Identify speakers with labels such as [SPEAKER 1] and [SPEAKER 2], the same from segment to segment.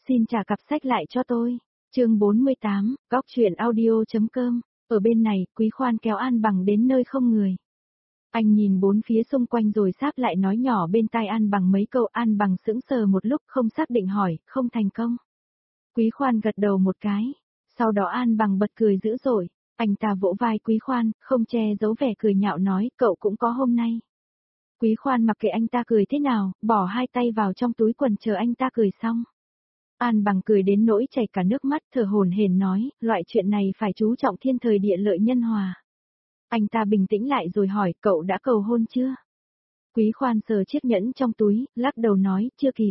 [SPEAKER 1] Xin trả cặp sách lại cho tôi. Chương 48, góc truyện audio.com. Ở bên này, Quý Khoan kéo An Bằng đến nơi không người. Anh nhìn bốn phía xung quanh rồi sáp lại nói nhỏ bên tai An Bằng mấy câu. An Bằng sững sờ một lúc không xác định hỏi, không thành công. Quý Khoan gật đầu một cái. Sau đó An Bằng bật cười dữ dội. Anh ta vỗ vai Quý Khoan, không che giấu vẻ cười nhạo nói, cậu cũng có hôm nay. Quý Khoan mặc kệ anh ta cười thế nào, bỏ hai tay vào trong túi quần chờ anh ta cười xong. An Bằng cười đến nỗi chảy cả nước mắt, thở hổn hển nói, loại chuyện này phải chú trọng thiên thời địa lợi nhân hòa. Anh ta bình tĩnh lại rồi hỏi, cậu đã cầu hôn chưa? Quý Khoan sờ chiếc nhẫn trong túi, lắc đầu nói, chưa kịp.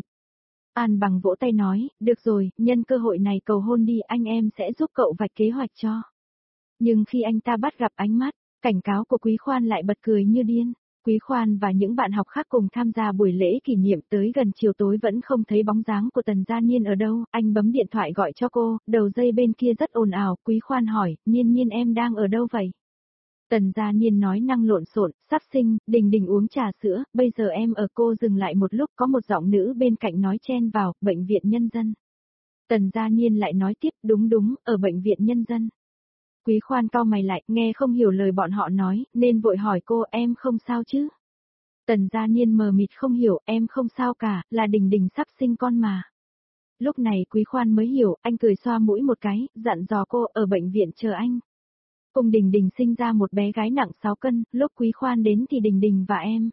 [SPEAKER 1] An Bằng vỗ tay nói, được rồi, nhân cơ hội này cầu hôn đi, anh em sẽ giúp cậu vạch kế hoạch cho. Nhưng khi anh ta bắt gặp ánh mắt, cảnh cáo của Quý Khoan lại bật cười như điên. Quý Khoan và những bạn học khác cùng tham gia buổi lễ kỷ niệm, tới gần chiều tối vẫn không thấy bóng dáng của Tần Gia Niên ở đâu. Anh bấm điện thoại gọi cho cô, đầu dây bên kia rất ồn ào. Quý Khoan hỏi, Niên Niên em đang ở đâu vậy? Tần Gia Niên nói năng lộn xộn, sắp sinh, Đình Đình uống trà sữa, bây giờ em ở. Cô dừng lại một lúc, có một giọng nữ bên cạnh nói chen vào, bệnh viện nhân dân. Tần Gia Niên lại nói tiếp, đúng, ở bệnh viện nhân dân. Quý Khoan cau mày lại, nghe không hiểu lời bọn họ nói, nên vội hỏi cô, em không sao chứ? Tần Gia Niên mờ mịt không hiểu, em không sao cả, là Đình Đình sắp sinh con mà. Lúc này Quý Khoan mới hiểu, anh cười xoa mũi một cái, dặn dò cô, ở bệnh viện chờ anh. Cùng Đình Đình sinh ra một bé gái nặng 6 cân, lúc Quý Khoan đến thì Đình Đình và em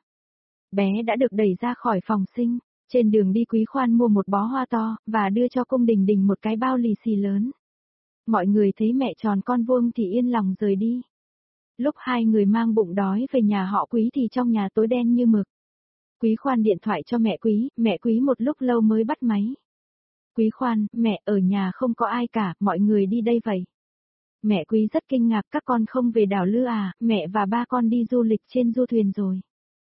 [SPEAKER 1] bé đã được đẩy ra khỏi phòng sinh. Trên đường đi Quý Khoan mua một bó hoa to, và đưa cho Cung Đình Đình một cái bao lì xì lớn. Mọi người thấy mẹ tròn con vuông thì yên lòng rời đi. Lúc hai người mang bụng đói về nhà họ Quý thì trong nhà tối đen như mực. Quý Khoan điện thoại cho mẹ Quý một lúc lâu mới bắt máy. Quý Khoan, mẹ, ở nhà không có ai cả, mọi người đi đây vậy. Mẹ Quý rất kinh ngạc, các con không về đảo Lư à, mẹ và ba con đi du lịch trên du thuyền rồi.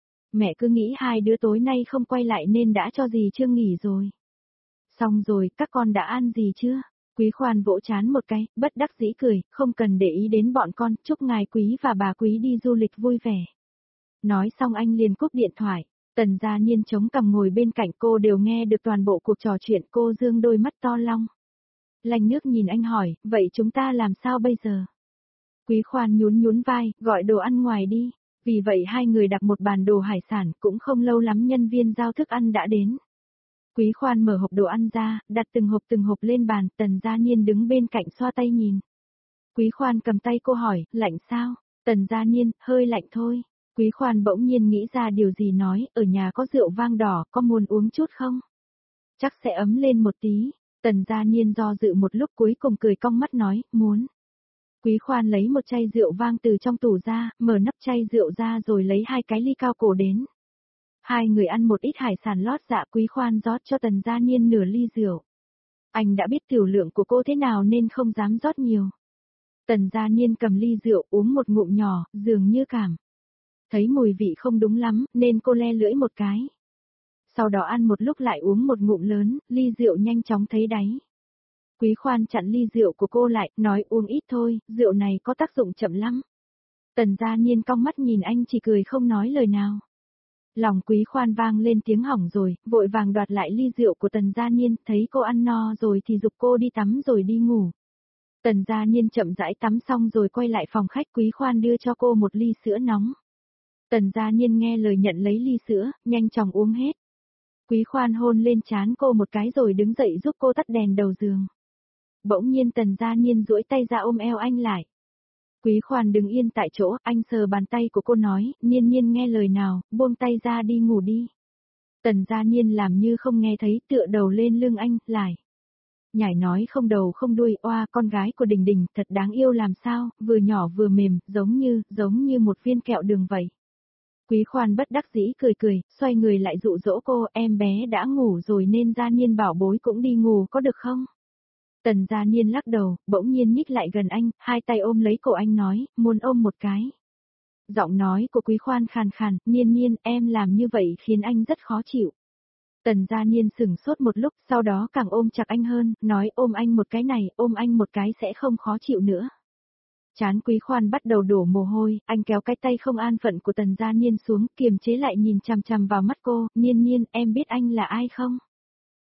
[SPEAKER 1] Mẹ cứ nghĩ hai đứa tối nay không quay lại nên đã cho dì Trương nghỉ rồi. Xong rồi, các con đã ăn gì chưa? Quý Khoan vỗ chán một cái, bất đắc dĩ cười, không cần để ý đến bọn con, chúc ngài Quý và bà Quý đi du lịch vui vẻ. Nói xong anh liền cúp điện thoại. Tần Gia Niên chống cằm ngồi bên cạnh cô đều nghe được toàn bộ cuộc trò chuyện. Cô dương đôi mắt to long lanh nước nhìn anh hỏi, vậy chúng ta làm sao bây giờ? Quý Khoan nhún vai, gọi đồ ăn ngoài đi. Vì vậy hai người đặt một bàn đồ hải sản, cũng không lâu lắm nhân viên giao thức ăn đã đến. Quý Khoan mở hộp đồ ăn ra, đặt từng hộp lên bàn. Tần Gia Niên đứng bên cạnh xoa tay nhìn. Quý Khoan cầm tay cô hỏi, lạnh sao? Tần Gia Niên, hơi lạnh thôi. Quý Khoan bỗng nhiên nghĩ ra điều gì nói, ở nhà có rượu vang đỏ, có muốn uống chút không? Chắc sẽ ấm lên một tí. Tần Gia Niên do dự một lúc cuối cùng cười cong mắt nói, muốn. Quý Khoan lấy một chai rượu vang từ trong tủ ra, mở nắp chai rượu ra rồi lấy hai cái ly cao cổ đến. Hai người ăn một ít hải sản lót dạ. Quý Khoan rót cho Tần Gia Niên nửa ly rượu. Anh đã biết tiểu lượng của cô thế nào nên không dám rót nhiều. Tần Gia Niên cầm ly rượu uống một ngụm nhỏ, dường như cảm thấy mùi vị không đúng lắm, nên cô le lưỡi một cái. Sau đó ăn một lúc lại uống một ngụm lớn, ly rượu nhanh chóng thấy đáy. Quý Khoan chặn ly rượu của cô lại, nói uống ít thôi, rượu này có tác dụng chậm lắm. Tần Gia Niên cong mắt nhìn anh chỉ cười không nói lời nào. Lòng Quý Khoan vang lên tiếng hỏng rồi, vội vàng đoạt lại ly rượu của Tần Gia Niên, thấy cô ăn no rồi thì giục cô đi tắm rồi đi ngủ. Tần Gia Niên chậm rãi tắm xong rồi quay lại phòng khách. Quý Khoan đưa cho cô một ly sữa nóng. Tần Gia Niên nghe lời nhận lấy ly sữa, nhanh chóng uống hết. Quý Khoan hôn lên trán cô một cái rồi đứng dậy giúp cô tắt đèn đầu giường. Bỗng nhiên Tần Gia Niên duỗi tay ra ôm eo anh lại. Quý Khoan đứng yên tại chỗ, anh sờ bàn tay của cô nói, Niên Niên nghe lời nào, buông tay ra đi ngủ đi. Tần Gia Niên làm như không nghe thấy, tựa đầu lên lưng anh, lại nhảy nói không đầu không đuôi, oa con gái của Đình Đình thật đáng yêu làm sao, vừa nhỏ vừa mềm, giống như một viên kẹo đường vậy. Quý Khoan bất đắc dĩ cười, xoay người lại dụ dỗ cô, em bé đã ngủ rồi nên Gia Niên bảo bối cũng đi ngủ có được không? Tần Gia Niên lắc đầu, bỗng nhiên nhích lại gần anh, hai tay ôm lấy cổ anh nói, muốn ôm một cái. Giọng nói của Quý Khoan khàn khàn, Niên em làm như vậy khiến anh rất khó chịu. Tần Gia Niên sửng sốt một lúc, sau đó càng ôm chặt anh hơn, nói ôm anh một cái này, ôm anh một cái sẽ không khó chịu nữa. Trán Quý Khoan bắt đầu đổ mồ hôi, anh kéo cái tay không an phận của Tần Gia Niên xuống, kiềm chế lại nhìn chằm chằm vào mắt cô, Niên em biết anh là ai không?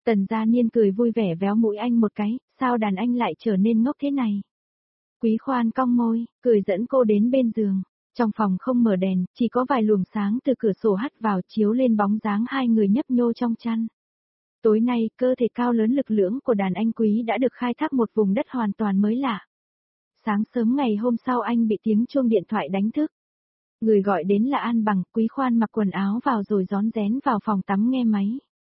[SPEAKER 1] Tần Gia Niên cười vui vẻ véo mũi anh một cái, sao đàn anh lại trở nên ngốc thế này? Quý Khoan cong môi, cười dẫn cô đến bên giường. Trong phòng không mở đèn, chỉ có vài luồng sáng từ cửa sổ hắt vào chiếu lên bóng dáng hai người nhấp nhô trong chăn. Tối nay, cơ thể cao lớn lực lưỡng của đàn anh Quý đã được khai thác một vùng đất hoàn toàn mới lạ. Sáng sớm ngày hôm sau anh bị tiếng chuông điện thoại đánh thức. Người gọi đến là An Bằng, Quý Khoan mặc quần áo vào rồi rón rén vào phòng tắm nghe máy.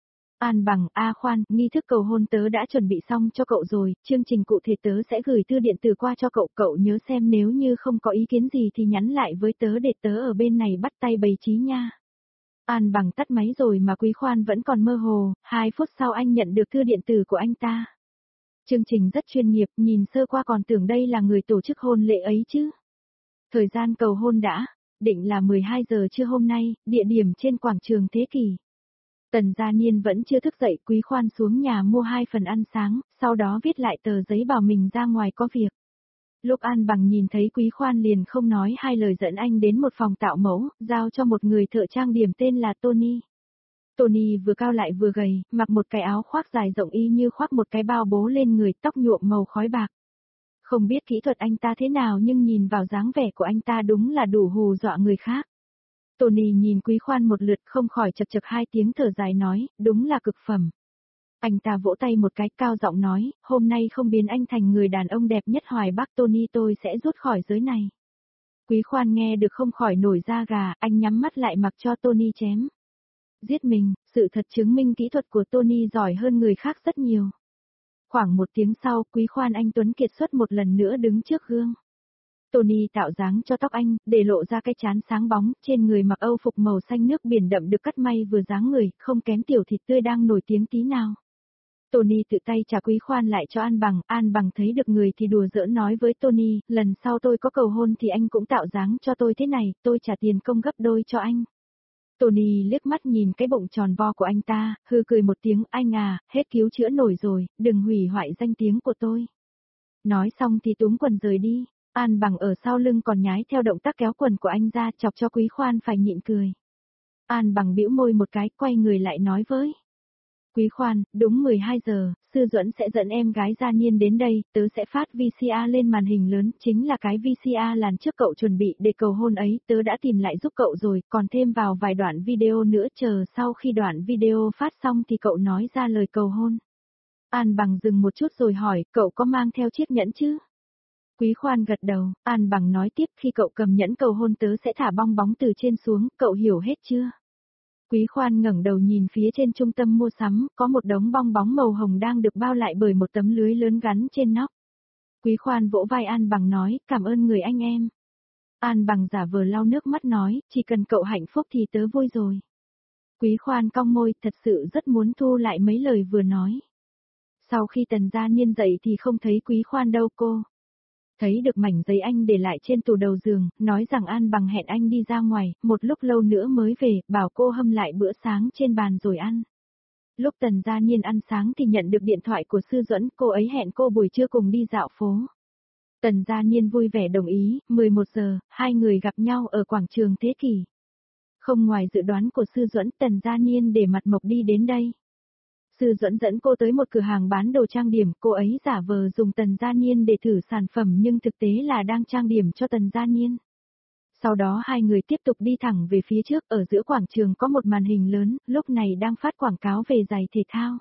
[SPEAKER 1] An Bằng, A Khoan, nghi thức cầu hôn tớ đã chuẩn bị xong cho cậu rồi, chương trình cụ thể tớ sẽ gửi thư điện tử qua cho cậu, cậu nhớ xem nếu như không có ý kiến gì thì nhắn lại với tớ để tớ ở bên này bắt tay bày trí nha. An Bằng tắt máy rồi mà Quý Khoan vẫn còn mơ hồ, 2 phút sau anh nhận được thư điện tử của anh ta. Chương trình rất chuyên nghiệp, nhìn sơ qua còn tưởng đây là người tổ chức hôn lễ ấy chứ. Thời gian cầu hôn đã, định là 12 giờ trưa hôm nay, địa điểm trên quảng trường Thế Kỷ. Tần Gia Niên vẫn chưa thức dậy, Quý Khoan xuống nhà mua 2 phần ăn sáng, sau đó viết lại tờ giấy bảo mình ra ngoài có việc. Lúc An Bằng nhìn thấy Quý Khoan liền không nói hai lời dẫn anh đến một phòng tạo mẫu, giao cho một người thợ trang điểm tên là Tony. Tony vừa cao lại vừa gầy, mặc một cái áo khoác dài rộng y như khoác một cái bao bố lên người, tóc nhuộm màu khói bạc. Không biết kỹ thuật anh ta thế nào nhưng nhìn vào dáng vẻ của anh ta đúng là đủ hù dọa người khác. Tony nhìn Quý Khoan một lượt không khỏi chật chật 2 tiếng thở dài nói, đúng là cực phẩm. Anh ta vỗ tay một cái cao giọng nói, hôm nay không biến anh thành người đàn ông đẹp nhất Hoài Bắc Tony tôi sẽ rút khỏi giới này. Quý Khoan nghe được không khỏi nổi da gà, anh nhắm mắt lại mặc cho Tony chém. Giết mình, sự thật chứng minh kỹ thuật của Tony giỏi hơn người khác rất nhiều. Khoảng 1 tiếng sau, Quý Khoan anh Tuấn kiệt xuất một lần nữa đứng trước gương. Tony tạo dáng cho tóc anh, để lộ ra cái trán sáng bóng, trên người mặc âu phục màu xanh nước biển đậm được cắt may vừa dáng người, không kém tiểu thịt tươi đang nổi tiếng tí nào. Tony tự tay trả Quý Khoan lại cho An Bằng thấy được người thì đùa giỡn nói với Tony, lần sau tôi có cầu hôn thì anh cũng tạo dáng cho tôi thế này, tôi trả tiền công gấp đôi cho anh. Tony liếc mắt nhìn cái bụng tròn vo của anh ta, hư cười một tiếng, anh à, hết cứu chữa nổi rồi, đừng hủy hoại danh tiếng của tôi. Nói xong thì túm quần rời đi. An Bằng ở sau lưng còn nhái theo động tác kéo quần của anh ra, chọc cho Quý Khoan phải nhịn cười. An Bằng bĩu môi một cái, quay người lại nói với Quý Khoan, đúng 12 giờ, Sư Duẫn sẽ dẫn em gái Gia Niên đến đây, tớ sẽ phát VCR lên màn hình lớn, chính là cái VCR lần trước cậu chuẩn bị để cầu hôn ấy, tớ đã tìm lại giúp cậu rồi, còn thêm vào vài đoạn video nữa, chờ sau khi đoạn video phát xong thì cậu nói ra lời cầu hôn. An Bằng dừng một chút rồi hỏi, cậu có mang theo chiếc nhẫn chứ? Quý Khoan gật đầu, An Bằng nói tiếp, khi cậu cầm nhẫn cầu hôn tớ sẽ thả bong bóng từ trên xuống, cậu hiểu hết chưa? Quý Khoan ngẩng đầu nhìn phía trên trung tâm mua sắm, có một đống bong bóng màu hồng đang được bao lại bởi một tấm lưới lớn gắn trên nóc. Quý Khoan vỗ vai An Bằng nói, cảm ơn người anh em. An Bằng giả vờ lau nước mắt nói, chỉ cần cậu hạnh phúc thì tớ vui rồi. Quý Khoan cong môi, thật sự rất muốn thu lại mấy lời vừa nói. Sau khi Tần Gia Niên dậy thì không thấy Quý Khoan đâu cô. Thấy được mảnh giấy anh để lại trên tủ đầu giường, nói rằng An Bằng hẹn anh đi ra ngoài, một lúc lâu nữa mới về, bảo cô hâm lại bữa sáng trên bàn rồi ăn. Lúc Tần Gia Niên ăn sáng thì nhận được điện thoại của Sư Duẫn, cô ấy hẹn cô buổi trưa cùng đi dạo phố. Tần Gia Niên vui vẻ đồng ý, 11 giờ, hai người gặp nhau ở quảng trường Thế Kỷ. Không ngoài dự đoán của Sư Duẫn, Tần Gia Niên để mặt mộc đi đến đây. Sư Duẫn dẫn cô tới một cửa hàng bán đồ trang điểm, cô ấy giả vờ dùng Tần Gia Niên để thử sản phẩm nhưng thực tế là đang trang điểm cho Tần Gia Niên. Sau đó hai người tiếp tục đi thẳng về phía trước, ở giữa quảng trường có một màn hình lớn, lúc này đang phát quảng cáo về giày thể thao.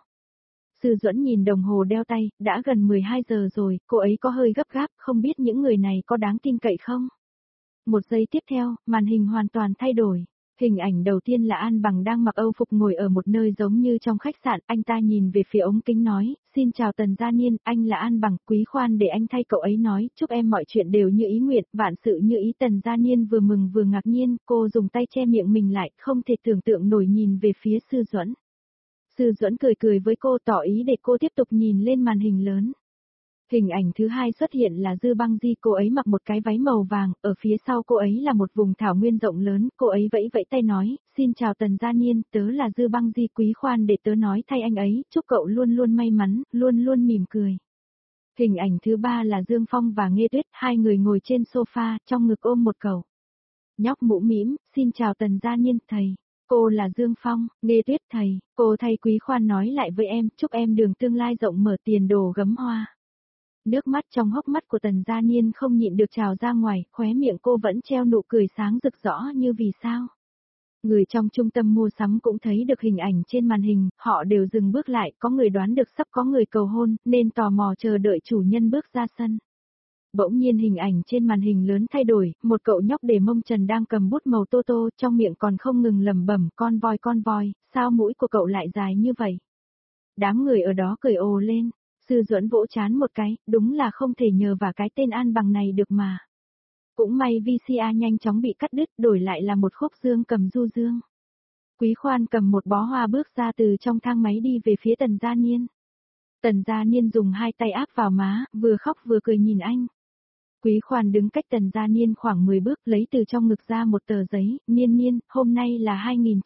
[SPEAKER 1] Sư Duẫn nhìn đồng hồ đeo tay, đã gần 12 giờ rồi, cô ấy có hơi gấp gáp, không biết những người này có đáng tin cậy không? Một giây tiếp theo, màn hình hoàn toàn thay đổi. Hình ảnh đầu tiên là An Bằng đang mặc âu phục ngồi ở một nơi giống như trong khách sạn, anh ta nhìn về phía ống kính nói, xin chào Tần Gia Niên, anh là An Bằng, Quý Khoan để anh thay cậu ấy nói, chúc em mọi chuyện đều như ý nguyện, vạn sự như ý. Tần Gia Niên vừa mừng vừa ngạc nhiên, cô dùng tay che miệng mình lại, không thể tưởng tượng nổi nhìn về phía Sư Duẫn. Sư Duẫn cười cười với cô tỏ ý để cô tiếp tục nhìn lên màn hình lớn. Hình ảnh thứ hai xuất hiện là Dư Băng Di, cô ấy mặc một cái váy màu vàng, ở phía sau cô ấy là một vùng thảo nguyên rộng lớn, cô ấy vẫy vẫy tay nói, xin chào Tần Gia Niên, tớ là Dư Băng Di, Quý Khoan để tớ nói thay anh ấy, chúc cậu luôn luôn may mắn, luôn luôn mỉm cười. Hình ảnh thứ ba là Dương Phong và Nghê Tuyết, hai người ngồi trên sofa, trong ngực ôm một cậu nhóc mũ mĩm, xin chào Tần Gia Niên, thầy. Cô là Dương Phong, Nghê Tuyết thầy, cô thay Quý Khoan nói lại với em, chúc em đường tương lai rộng mở tiền đồ gấm hoa. Nước mắt trong hốc mắt của Tần Gia Niên không nhịn được trào ra ngoài, khóe miệng cô vẫn treo nụ cười sáng rực rõ như vì sao. Người trong trung tâm mua sắm cũng thấy được hình ảnh trên màn hình, họ đều dừng bước lại, có người đoán được sắp có người cầu hôn, nên tò mò chờ đợi chủ nhân bước ra sân. Bỗng nhiên hình ảnh trên màn hình lớn thay đổi, một cậu nhóc để mông trần đang cầm bút màu tô tô, trong miệng còn không ngừng lẩm bẩm, con voi, sao mũi của cậu lại dài như vậy? Đám người ở đó cười ồ lên, Sư Duẫn vỗ chán một cái, đúng là không thể nhờ vào cái tên An Bằng này được mà. Cũng may VCA nhanh chóng bị cắt đứt, đổi lại là một khúc dương cầm du dương. Quý Khoan cầm một bó hoa bước ra từ trong thang máy đi về phía Tần Gia Niên. Tần Gia Niên dùng hai tay áp vào má, vừa khóc vừa cười nhìn anh. Quý Khoan đứng cách Tần Gia Niên khoảng 10 bước, lấy từ trong ngực ra một tờ giấy, Niên, hôm nay là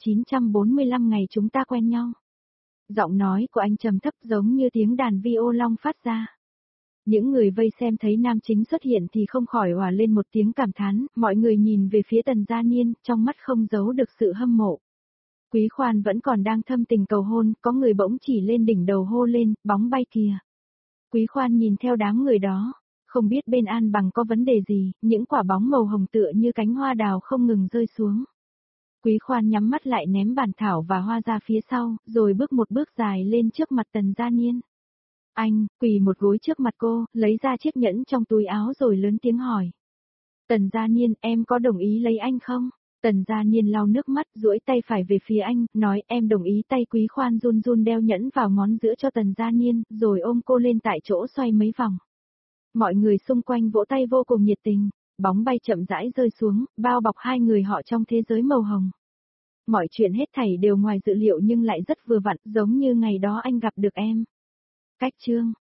[SPEAKER 1] 2945 ngày chúng ta quen nhau. Giọng nói của anh trầm thấp giống như tiếng đàn violon phát ra. Những người vây xem thấy nam chính xuất hiện thì không khỏi òa lên một tiếng cảm thán, mọi người nhìn về phía Tần Gia Niên, trong mắt không giấu được sự hâm mộ. Quý Khoan vẫn còn đang thâm tình cầu hôn, có người bỗng chỉ lên đỉnh đầu hô lên, bóng bay kìa. Quý Khoan nhìn theo đám người đó, không biết bên An Bằng có vấn đề gì, những quả bóng màu hồng tựa như cánh hoa đào không ngừng rơi xuống. Quý Khoan nhắm mắt lại ném bàn thảo và hoa ra phía sau, rồi bước một bước dài lên trước mặt Tần Gia Niên. Anh, quỳ một gối trước mặt cô, lấy ra chiếc nhẫn trong túi áo rồi lớn tiếng hỏi. Tần Gia Niên, em có đồng ý lấy anh không? Tần Gia Niên lau nước mắt, duỗi tay phải về phía anh, nói em đồng ý. Tay Quý Khoan run run đeo nhẫn vào ngón giữa cho Tần Gia Niên, rồi ôm cô lên tại chỗ xoay mấy vòng. Mọi người xung quanh vỗ tay vô cùng nhiệt tình, bóng bay chậm rãi rơi xuống, bao bọc hai người họ trong thế giới màu hồng. Mọi chuyện hết thảy đều ngoài dự liệu nhưng lại rất vừa vặn, giống như ngày đó anh gặp được em. Cách chương